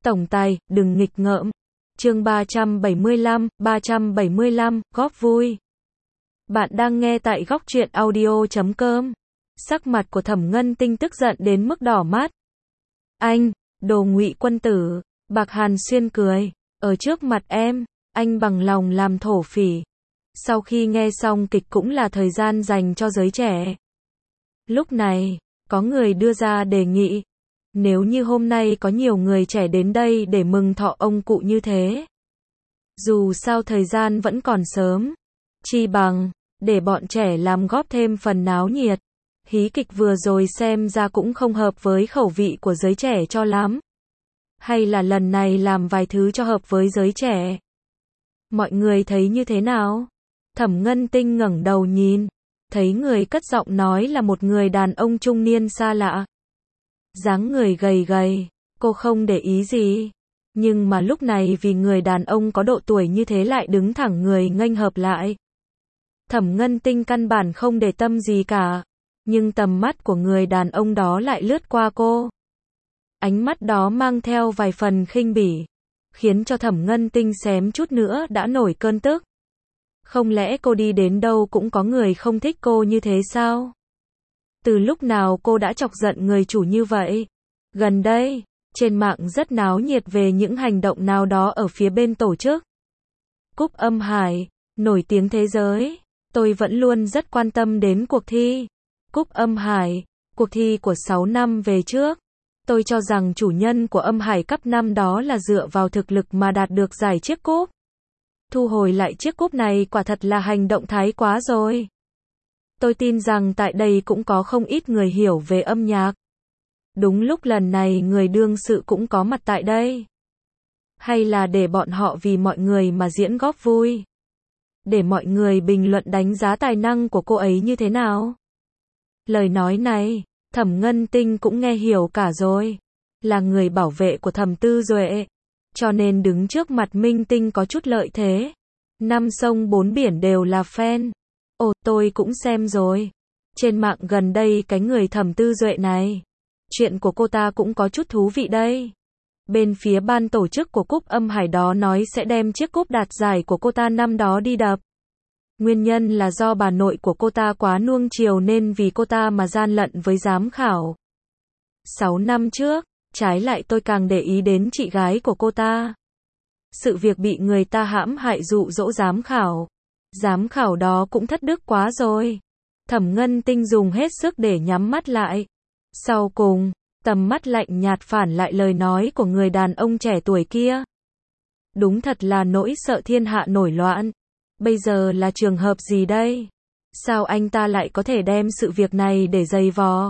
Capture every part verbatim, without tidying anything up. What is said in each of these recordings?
Tổng tài, đừng nghịch ngợm. Chương ba trăm bảy mươi lăm, ba trăm bảy mươi lăm, góp vui. Bạn đang nghe tại góc truyện audio chấm com. Sắc mặt của Thẩm Ngân Tinh tức giận đến mức đỏ mắt. Anh, đồ ngụy quân tử, Bạc Hàn Xuyên cười, ở trước mặt em, anh bằng lòng làm thổ phỉ. Sau khi nghe xong kịch cũng là thời gian dành cho giới trẻ. Lúc này, có người đưa ra đề nghị. Nếu như hôm nay có nhiều người trẻ đến đây để mừng thọ ông cụ như thế. Dù sao thời gian vẫn còn sớm. Chi bằng, để bọn trẻ làm góp thêm phần náo nhiệt. Hí kịch vừa rồi xem ra cũng không hợp với khẩu vị của giới trẻ cho lắm. Hay là lần này làm vài thứ cho hợp với giới trẻ. Mọi người thấy như thế nào? Thẩm Ngân Tinh ngẩng đầu nhìn. Thấy người cất giọng nói là một người đàn ông trung niên xa lạ. Dáng người gầy gầy, cô không để ý gì. Nhưng mà lúc này vì người đàn ông có độ tuổi như thế lại đứng thẳng người nghênh hợp lại. Thẩm Ngân Tinh căn bản không để tâm gì cả. Nhưng tầm mắt của người đàn ông đó lại lướt qua cô. Ánh mắt đó mang theo vài phần khinh bỉ. Khiến cho Thẩm Ngân Tinh xém chút nữa đã nổi cơn tức. Không lẽ cô đi đến đâu cũng có người không thích cô như thế sao? Từ lúc nào cô đã chọc giận người chủ như vậy? Gần đây, trên mạng rất náo nhiệt về những hành động nào đó ở phía bên tổ chức. Cúp Âm Hải, nổi tiếng thế giới. Tôi vẫn luôn rất quan tâm đến cuộc thi. Cúp Âm Hải, cuộc thi của sáu năm về trước. Tôi cho rằng chủ nhân của Âm Hải Cup năm đó là dựa vào thực lực mà đạt được giải chiếc cúp. Thu hồi lại chiếc cúp này quả thật là hành động thái quá rồi. Tôi tin rằng tại đây cũng có không ít người hiểu về âm nhạc. Đúng lúc lần này người đương sự cũng có mặt tại đây. Hay là để bọn họ vì mọi người mà diễn góp vui. Để mọi người bình luận đánh giá tài năng của cô ấy như thế nào. Lời nói này, Thẩm Ngân Tinh cũng nghe hiểu cả rồi. Là người bảo vệ của Thẩm Tư Duệ. Cho nên đứng trước mặt minh tinh có chút lợi thế. Năm sông bốn biển đều là fan. Ồ, tôi cũng xem rồi. Trên mạng gần đây cái người Thẩm Tư Duệ này. Chuyện của cô ta cũng có chút thú vị đây. Bên phía ban tổ chức của Cúp Âm Hải đó nói sẽ đem chiếc cúp đạt giải của cô ta năm đó đi đập. Nguyên nhân là do bà nội của cô ta quá nuông chiều nên vì cô ta mà gian lận với giám khảo. Sáu năm trước, trái lại tôi càng để ý đến chị gái của cô ta. Sự việc bị người ta hãm hại dụ dỗ giám khảo. Giám khảo đó cũng thất đức quá rồi. Thẩm Ngân Tinh dùng hết sức để nhắm mắt lại. Sau cùng, tầm mắt lạnh nhạt phản lại lời nói của người đàn ông trẻ tuổi kia. Đúng thật là nỗi sợ thiên hạ nổi loạn. Bây giờ là trường hợp gì đây? Sao anh ta lại có thể đem sự việc này để giày vò?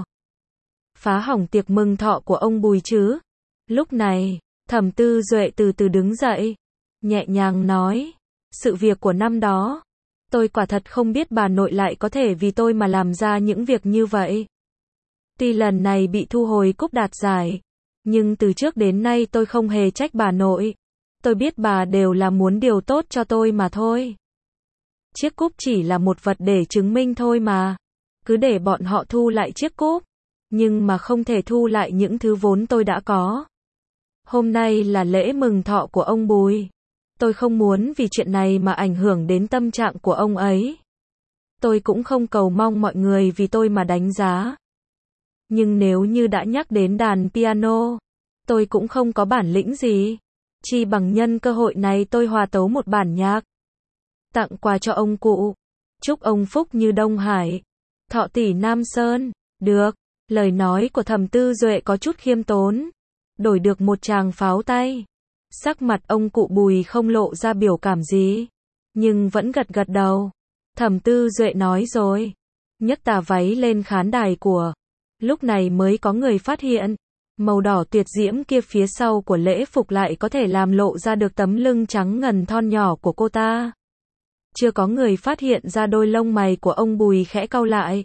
Phá hỏng tiệc mừng thọ của ông Bùi chứ? Lúc này, Thẩm Tư Duệ từ từ đứng dậy. Nhẹ nhàng nói. Sự việc của năm đó. Tôi quả thật không biết bà nội lại có thể vì tôi mà làm ra những việc như vậy. Tuy lần này bị thu hồi cúp đạt giải. Nhưng từ trước đến nay tôi không hề trách bà nội. Tôi biết bà đều là muốn điều tốt cho tôi mà thôi. Chiếc cúp chỉ là một vật để chứng minh thôi mà. Cứ để bọn họ thu lại chiếc cúp. Nhưng mà không thể thu lại những thứ vốn tôi đã có. Hôm nay là lễ mừng thọ của ông Bùi. Tôi không muốn vì chuyện này mà ảnh hưởng đến tâm trạng của ông ấy. Tôi cũng không cầu mong mọi người vì tôi mà đánh giá. Nhưng nếu như đã nhắc đến đàn piano, tôi cũng không có bản lĩnh gì. Chi bằng nhân cơ hội này tôi hòa tấu một bản nhạc. Tặng quà cho ông cụ. Chúc ông phúc như Đông Hải. Thọ tỷ Nam Sơn. Được. Lời nói của Thẩm Tư Duệ có chút khiêm tốn. Đổi được một tràng pháo tay. Sắc mặt ông cụ Bùi không lộ ra biểu cảm gì. Nhưng vẫn gật gật đầu. Thẩm Tư Duệ nói rồi. Nhấc tà váy lên khán đài của. Lúc này mới có người phát hiện. Màu đỏ tuyệt diễm kia phía sau của lễ phục lại có thể làm lộ ra được tấm lưng trắng ngần thon nhỏ của cô ta. Chưa có người phát hiện ra đôi lông mày của ông Bùi khẽ cau lại.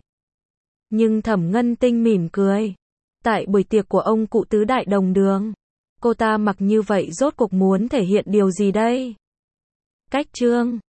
Nhưng Thẩm Ngân Tinh mỉm cười. Tại buổi tiệc của ông cụ tứ đại đồng đường. Cô ta mặc như vậy rốt cuộc muốn thể hiện điều gì đây? Cách chương